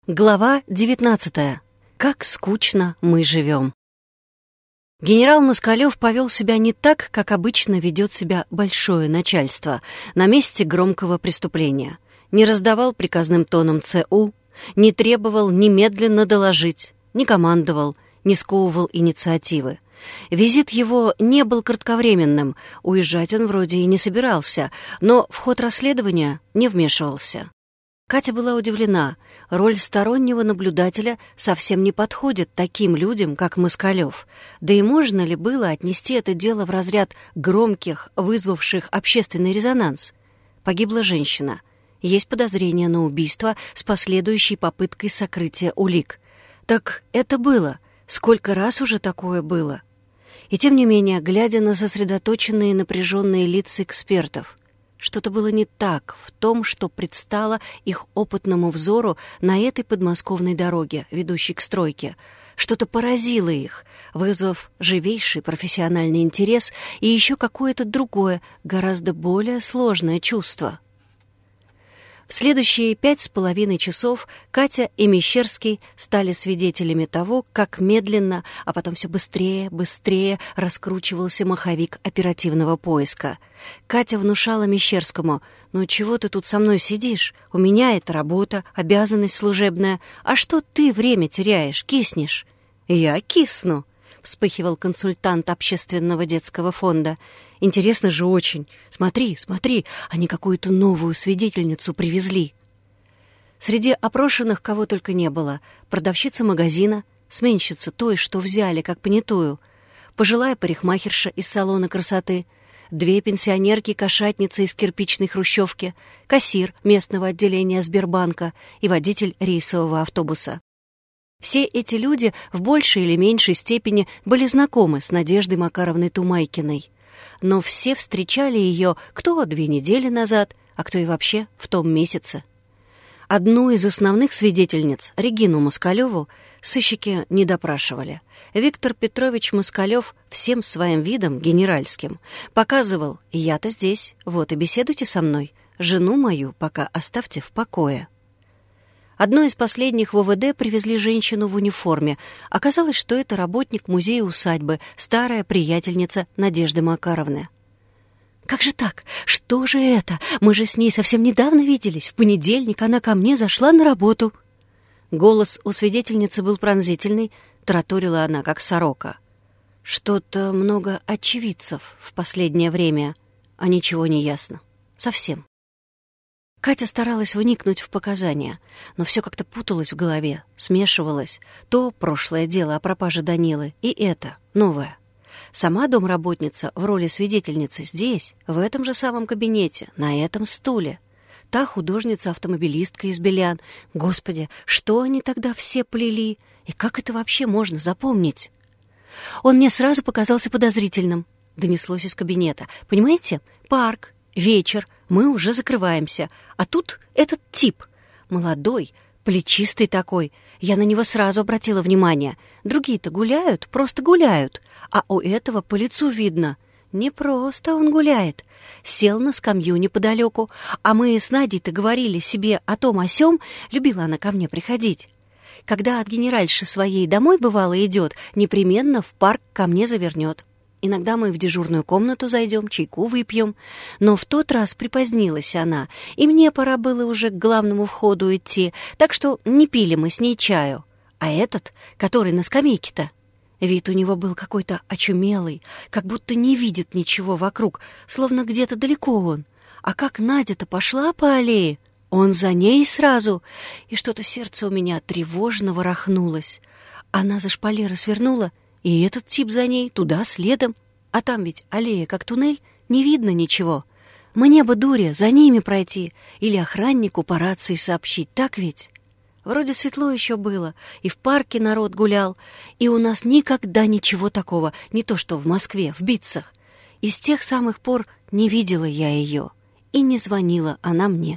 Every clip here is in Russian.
Глава 19. Как скучно мы живем. Генерал Москалев повел себя не так, как обычно ведет себя большое начальство на месте громкого преступления. Не раздавал приказным тоном ЦУ, не требовал немедленно доложить, не командовал, не сковывал инициативы. Визит его не был кратковременным, уезжать он вроде и не собирался, но в ход расследования не вмешивался. Катя была удивлена. Роль стороннего наблюдателя совсем не подходит таким людям, как Москалев. Да и можно ли было отнести это дело в разряд громких, вызвавших общественный резонанс? Погибла женщина. Есть подозрение на убийство с последующей попыткой сокрытия улик. Так это было. Сколько раз уже такое было? И тем не менее, глядя на сосредоточенные и напряженные лица экспертов, что-то было не так в том, что предстало их опытному взору на этой подмосковной дороге, ведущей к стройке. Что-то поразило их, вызвав живейший профессиональный интерес и еще какое-то другое, гораздо более сложное чувство. В следующие 5,5 часов Катя и Мещерский стали свидетелями того, как медленно, а потом все быстрее раскручивался маховик оперативного поиска. Катя внушала Мещерскому: «Ну чего ты тут со мной сидишь? У меня это работа, обязанность служебная. А что ты время теряешь, киснешь?» «Я кисну», — вспыхивал консультант общественного детского фонда. «Интересно же очень. Смотри, они какую-то новую свидетельницу привезли». Среди опрошенных кого только не было. Продавщица магазина, сменщица той, что взяли как понятую, пожилая парикмахерша из салона красоты, 2 пенсионерки-кошатницы из кирпичной хрущевки, кассир местного отделения Сбербанка и водитель рейсового автобуса. Все эти люди в большей или меньшей степени были знакомы с Надеждой Макаровной Тумайкиной. Но все встречали ее кто 2 недели назад, а кто и вообще в том месяце. Одну из основных свидетельниц, Регину Москалеву, сыщики не допрашивали. Виктор Петрович Москалев всем своим видом генеральским показывал: «Я-то здесь, вот и беседуйте со мной, жену мою пока оставьте в покое». Одной из последних в ОВД привезли женщину в униформе. Оказалось, что это работник музея-усадьбы, старая приятельница Надежды Макаровны. «Как же так? Что же это? Мы же с ней совсем недавно виделись. В понедельник она ко мне зашла на работу». Голос у свидетельницы был пронзительный, тараторила она, как сорока. «Что-то много очевидцев в последнее время, а ничего не ясно. Совсем». Катя старалась вникнуть в показания, но все как-то путалось в голове, смешивалось. То прошлое дело о пропаже Данилы, и это, новое. Сама домработница в роли свидетельницы здесь, в этом же самом кабинете, на этом стуле. Та художница-автомобилистка из Белян. Господи, что они тогда все плели? И как это вообще можно запомнить? «Он мне сразу показался подозрительным», — донеслось из кабинета. «Понимаете, парк, вечер, мы уже закрываемся. А тут этот тип. Молодой, плечистый такой. Я на него сразу обратила внимание. Другие-то гуляют, просто гуляют. А у этого по лицу видно. Не просто он гуляет. Сел на скамью неподалеку. А мы с Надей-то говорили себе о том о сём. Любила она ко мне приходить. Когда от генеральши своей домой, бывало, идет, непременно в парк ко мне завернет. Иногда мы в дежурную комнату зайдем, чайку выпьем. Но в тот раз припозднилась она, и мне пора было уже к главному входу идти, так что не пили мы с ней чаю. А этот, который на скамейке-то, вид у него был какой-то очумелый, как будто не видит ничего вокруг, словно где-то далеко он. А как Надя-то пошла по аллее, он за ней сразу, и что-то сердце у меня тревожно ворохнулось. Она за шпалеры свернула, и этот тип за ней, туда, следом. А там ведь аллея как туннель, не видно ничего. Мне бы, дуре, за ними пройти или охраннику по рации сообщить, так ведь? Вроде светло еще было, и в парке народ гулял, и у нас никогда ничего такого, не то что в Москве, в Битцах. И с тех самых пор не видела я ее, и не звонила она мне».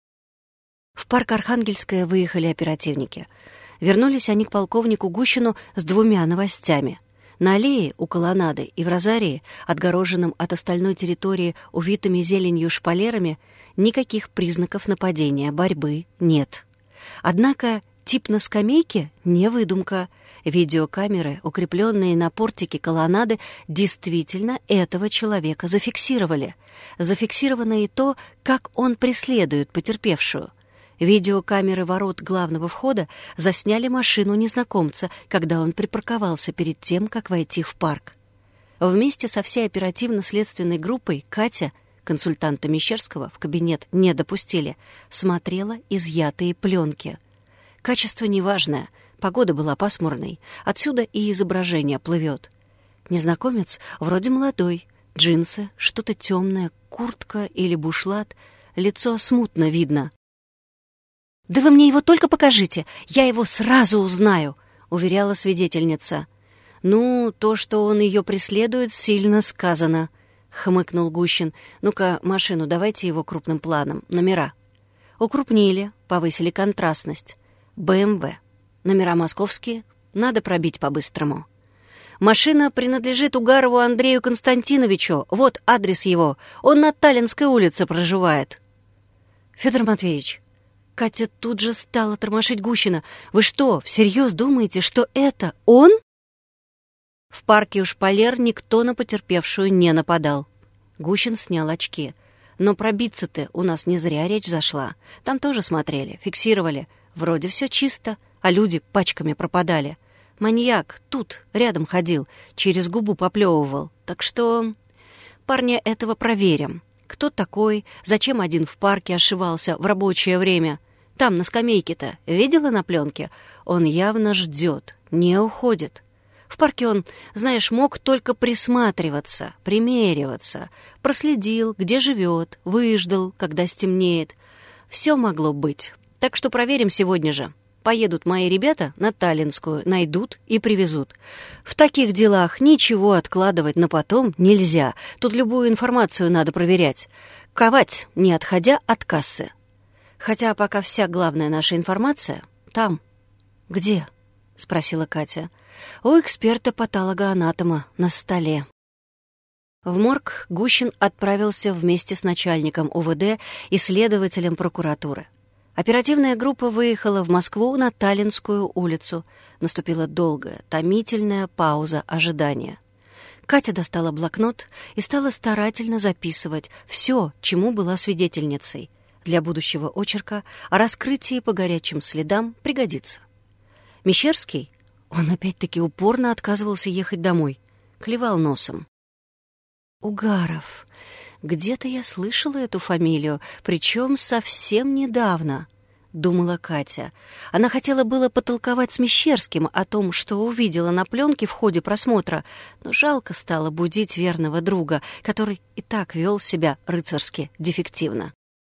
В парк Архангельское выехали оперативники. Вернулись они к полковнику Гущину с 2 новостями. На аллее у колоннады и в розарии, отгороженном от остальной территории увитыми зеленью шпалерами, никаких признаков нападения, борьбы нет. Однако Тип на скамейке — не выдумка. Видеокамеры, укрепленные на портике колоннады, действительно этого человека зафиксировали. Зафиксировано и то, как он преследует потерпевшую. Видеокамеры ворот главного входа засняли машину незнакомца, когда он припарковался перед тем, как войти в парк. Вместе со всей оперативно-следственной группой Катя, консультанта Мещерского, в кабинет не допустили, смотрела изъятые пленки. Качество неважное, погода была пасмурной, отсюда и изображение плывет. Незнакомец вроде молодой, джинсы, что-то темное, куртка или бушлат, лицо смутно видно. «Да вы мне его только покажите, я его сразу узнаю», — уверяла свидетельница. «Ну, то, что он ее преследует, сильно сказано», — хмыкнул Гущин. «Ну-ка, машину давайте его крупным планом, номера». Укрупнили, повысили контрастность. БМВ. Номера московские, надо пробить по-быстрому. Машина принадлежит Угарову Андрею Константиновичу. Вот адрес его. Он на Таллинской улице проживает. Федор Матвеевич, Катя тут же стала тормошить Гущина. Вы что, всерьез думаете, что это он? В парке у шпалер никто на потерпевшую не нападал. Гущин снял очки. Но пробиться-то у нас не зря речь зашла. Там тоже смотрели, фиксировали. Вроде все чисто, а люди пачками пропадали. Маньяк тут рядом ходил, через губу поплевывал. Так что парня этого проверим. Кто такой, зачем один в парке ошивался в рабочее время? Там, на скамейке-то, видела на пленке? Он явно ждет, не уходит. В парке он, знаешь, мог только присматриваться, примериваться. Проследил, где живет, выждал, когда стемнеет. Все могло быть. Так что проверим сегодня же. Поедут мои ребята на Таллинскую, найдут и привезут. В таких делах ничего откладывать на потом нельзя. Тут любую информацию надо проверять. Ковать, не отходя от кассы. Хотя пока вся главная наша информация там. «Где?» — спросила Катя. «У эксперта-патологоанатома на столе». В морг Гущин отправился вместе с начальником УВД и следователем прокуратуры. Оперативная группа выехала в Москву на Таллинскую улицу. Наступила долгая, томительная пауза ожидания. Катя достала блокнот и стала старательно записывать все, чему была свидетельницей. Для будущего очерка о раскрытии по горячим следам пригодится. Мещерский, он опять-таки упорно отказывался ехать домой, клевал носом. «Угаров. Где-то я слышала эту фамилию, причем совсем недавно», — думала Катя. Она хотела было потолковать с Мещерским о том, что увидела на пленке в ходе просмотра, но жалко стало будить верного друга, который и так вел себя рыцарски дефективно.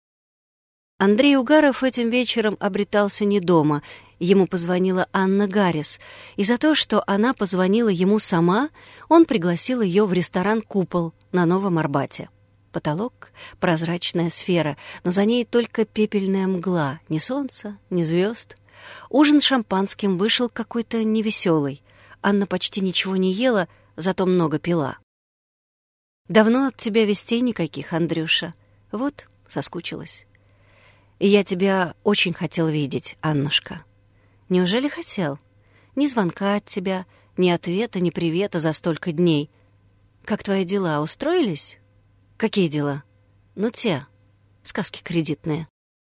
Андрей Угаров этим вечером обретался не дома. Ему позвонила Анна Гаррис, и за то, что она позвонила ему сама, он пригласил ее в ресторан «Купол» на Новом Арбате. Потолок — прозрачная сфера, но за ней только пепельная мгла, ни солнца, ни звезд. Ужин шампанским вышел какой-то невеселый. Анна почти ничего не ела, зато много пила. «Давно от тебя вестей никаких, Андрюша. Вот, соскучилась. И я тебя очень хотел видеть, Аннушка». «Неужели хотел? Ни звонка от тебя, ни ответа, ни привета за столько дней. Как твои дела, устроились?» «Какие дела?» «Ну, те. Сказки кредитные».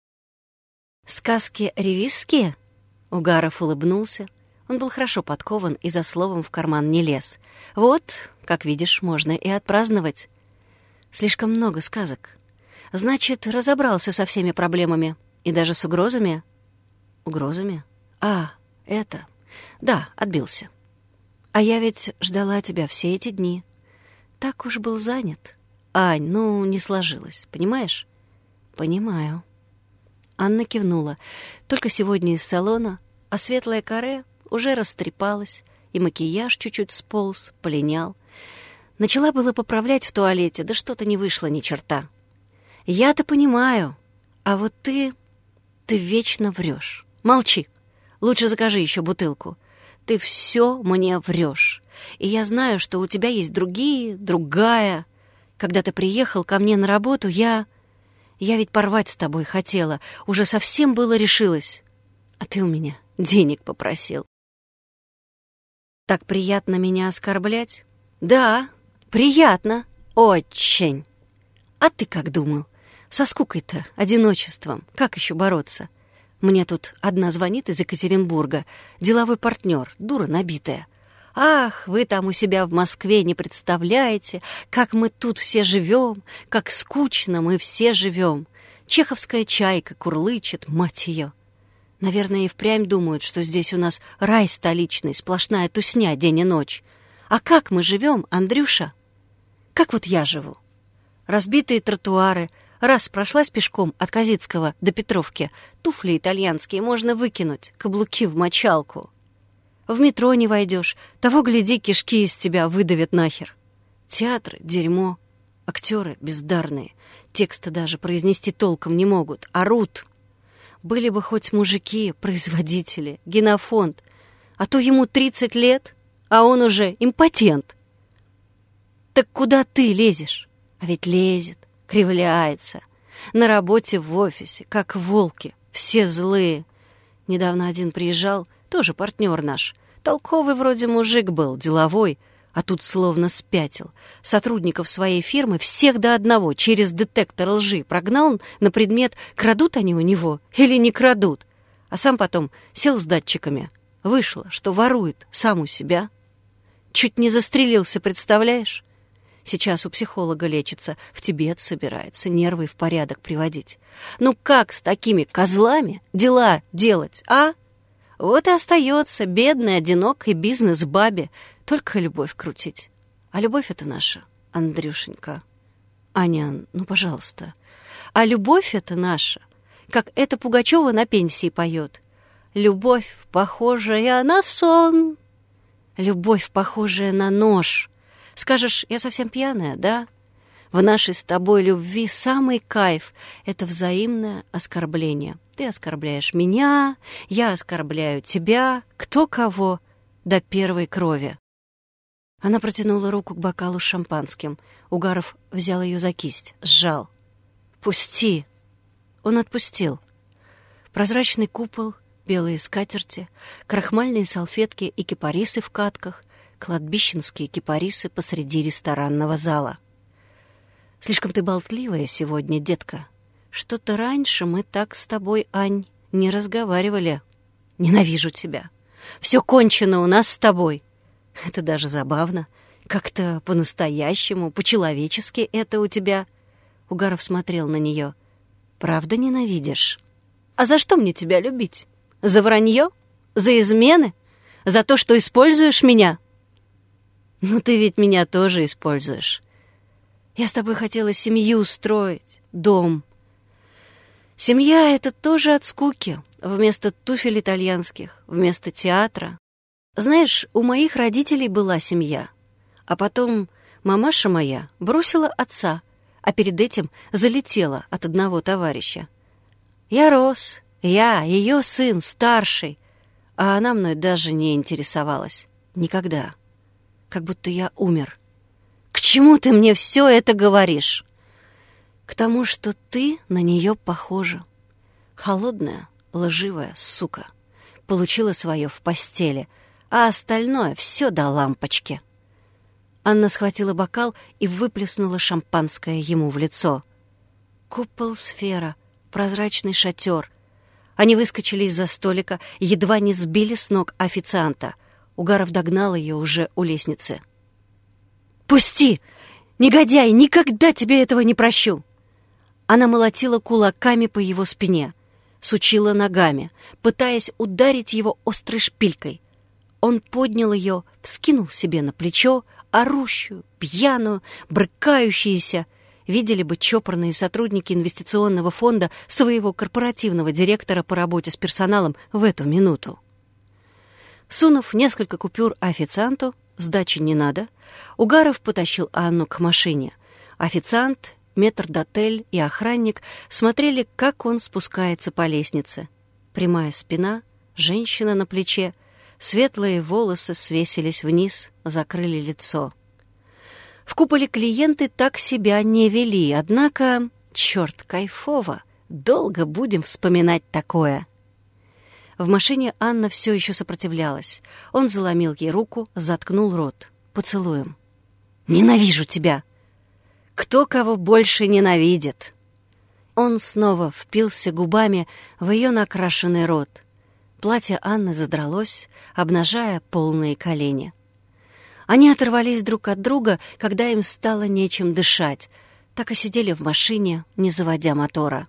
«Сказки ревизские?» Угаров улыбнулся. Он был хорошо подкован и за словом в карман не лез. «Вот, как видишь, можно и отпраздновать». «Слишком много сказок. Значит, разобрался со всеми проблемами и даже с угрозами?» «Угрозами? А, это... Да, отбился. А я ведь ждала тебя все эти дни. Так уж был занят. Ань, ну, не сложилось, понимаешь?» «Понимаю». Анна кивнула. Только сегодня из салона, а светлое каре уже растрепалось, и макияж чуть-чуть сполз, полинял. Начала было поправлять в туалете, да что-то не вышло ни черта. «Я-то понимаю, а вот ты вечно врешь. Молчи. Лучше закажи еще бутылку. Ты все мне врешь. И я знаю, что у тебя есть другая. Когда ты приехал ко мне на работу, я ведь порвать с тобой хотела. Уже совсем было решилась. А ты у меня денег попросил. Так приятно меня оскорблять? Да, приятно, очень. А ты как думал? Со скукой-то, одиночеством, как еще бороться? Мне тут одна звонит из Екатеринбурга, деловой партнер, дура набитая. Ах, вы там у себя в Москве не представляете, как мы тут все живем, как скучно мы все живем. Чеховская чайка курлычет, мать ее. Наверное, и впрямь думают, что здесь у нас рай столичный, сплошная тусня день и ночь. А как мы живем, Андрюша? Как вот я живу? Разбитые тротуары. Раз прошлась пешком от Козицкого до Петровки, туфли итальянские можно выкинуть, каблуки в мочалку. В метро не войдешь, того, гляди, кишки из тебя выдавят нахер. Театры — дерьмо, актеры — бездарные, тексты даже произнести толком не могут, орут. Были бы хоть мужики, производители, генофонд, а то ему 30 лет, а он уже импотент. Так куда ты лезешь? А ведь лезет, кривляется. На работе в офисе, как волки, все злые. Недавно один приезжал, тоже партнер наш. Толковый вроде мужик был, деловой, а тут словно спятил. Сотрудников своей фирмы всех до одного через детектор лжи прогнал на предмет, крадут они у него или не крадут. А сам потом сел с датчиками. Вышло, что ворует сам у себя. Чуть не застрелился, представляешь? Сейчас у психолога лечится, в Тибет собирается, нервы в порядок приводить. Ну как с такими козлами дела делать, а? Вот и остается бедный, одинокий бизнес-бабе только любовь крутить. А любовь — это наша, Андрюшенька. Аня, ну, пожалуйста. А любовь — это наша, как эта Пугачева на пенсии поет. Любовь, похожая на сон. Любовь, похожая на нож. Скажешь, я совсем пьяная, да? В нашей с тобой любви самый кайф — это взаимное оскорбление. Ты оскорбляешь меня, я оскорбляю тебя, кто кого, до первой крови. Она протянула руку к бокалу с шампанским. Угаров взял ее за кисть, сжал. «Пусти!» Он отпустил. Прозрачный купол, белые скатерти, крахмальные салфетки и кипарисы в катках, кладбищенские кипарисы посреди ресторанного зала. «Слишком ты болтливая сегодня, детка. Что-то раньше мы так с тобой, Ань, не разговаривали. Ненавижу тебя. Все кончено у нас с тобой. Это даже забавно. Как-то по-настоящему, по-человечески это у тебя». Угаров смотрел на нее. «Правда ненавидишь? А за что мне тебя любить? За вранье? За измены? За то, что используешь меня?» «Ну ты ведь меня тоже используешь. Я с тобой хотела семью устроить, дом. Семья — это тоже от скуки. Вместо туфель итальянских, вместо театра. Знаешь, у моих родителей была семья. А потом мамаша моя бросила отца, а перед этим залетела от одного товарища. Я рос, я, ее сын, старший, а она мной даже не интересовалась. Никогда. Как будто я умер. К чему ты мне все это говоришь? К тому, что ты на нее похожа. Холодная, лживая сука. Получила свое в постели, а остальное все до лампочки. Анна схватила бокал и выплеснула шампанское ему в лицо. Купол, сфера, прозрачный шатер. Они выскочили из-за столика, едва не сбили с ног официанта. Угаров догнал ее уже у лестницы. «Пусти! Негодяй! Никогда тебе этого не прощу!» Она молотила кулаками по его спине, сучила ногами, пытаясь ударить его острой шпилькой. Он поднял ее, вскинул себе на плечо, орущую, пьяную, брыкающуюся. Видели бы чопорные сотрудники инвестиционного фонда своего корпоративного директора по работе с персоналом в эту минуту. Сунув несколько купюр официанту, сдачи не надо, Угаров потащил Анну к машине. Официант, метрдотель и охранник смотрели, как он спускается по лестнице. Прямая спина, женщина на плече, светлые волосы свесились вниз, закрыли лицо. В куполе клиенты так себя не вели, однако, черт, кайфово, долго будем вспоминать такое. В машине Анна все еще сопротивлялась. Он заломил ей руку, заткнул рот поцелуем. «Ненавижу тебя!» «Кто кого больше ненавидит?» Он снова впился губами в ее накрашенный рот. Платье Анны задралось, обнажая полные колени. Они оторвались друг от друга, когда им стало нечем дышать, так и сидели в машине, не заводя мотора.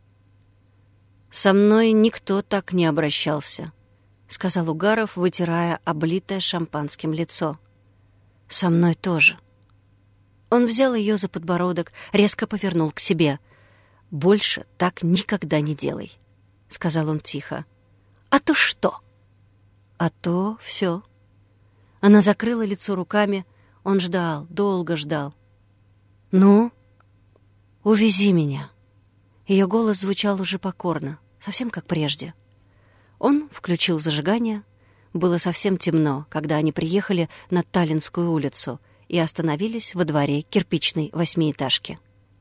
«Со мной никто так не обращался», — сказал Угаров, вытирая облитое шампанским лицо. «Со мной тоже». Он взял ее за подбородок, резко повернул к себе. «Больше так никогда не делай», — сказал он тихо. «А то что?» «А то все». Она закрыла лицо руками. Он ждал, долго ждал. «Ну, увези меня». Ее голос звучал уже покорно, совсем как прежде. Он включил зажигание. Было совсем темно, когда они приехали на Таллинскую улицу и остановились во дворе кирпичной 8-этажки.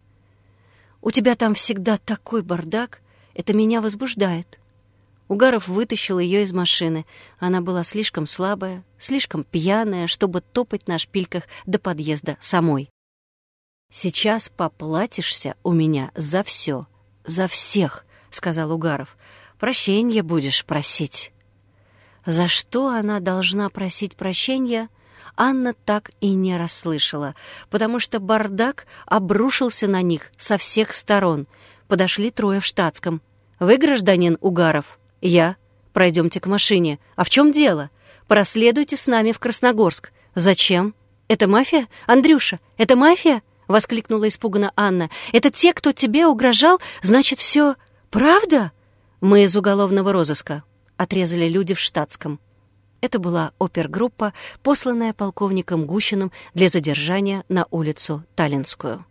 «У тебя там всегда такой бардак, это меня возбуждает». Угаров вытащил ее из машины. Она была слишком слабая, слишком пьяная, чтобы топать на шпильках до подъезда самой. «Сейчас поплатишься у меня за все, за всех», — сказал Угаров. «Прощенья будешь просить». За что она должна просить прощения, Анна так и не расслышала, потому что бардак обрушился на них со всех сторон. Подошли трое в штатском. «Вы, гражданин Угаров?» «Я. Пройдемте к машине. А в чем дело? Проследуйте с нами в Красногорск». «Зачем? Это мафия? Андрюша, это мафия?» — воскликнула испуганно Анна. «Это те, кто тебе угрожал? Значит, все правда?» «Мы из уголовного розыска», — отрезали люди в штатском. Это была опергруппа, посланная полковником Гущиным для задержания на улицу Таллинскую.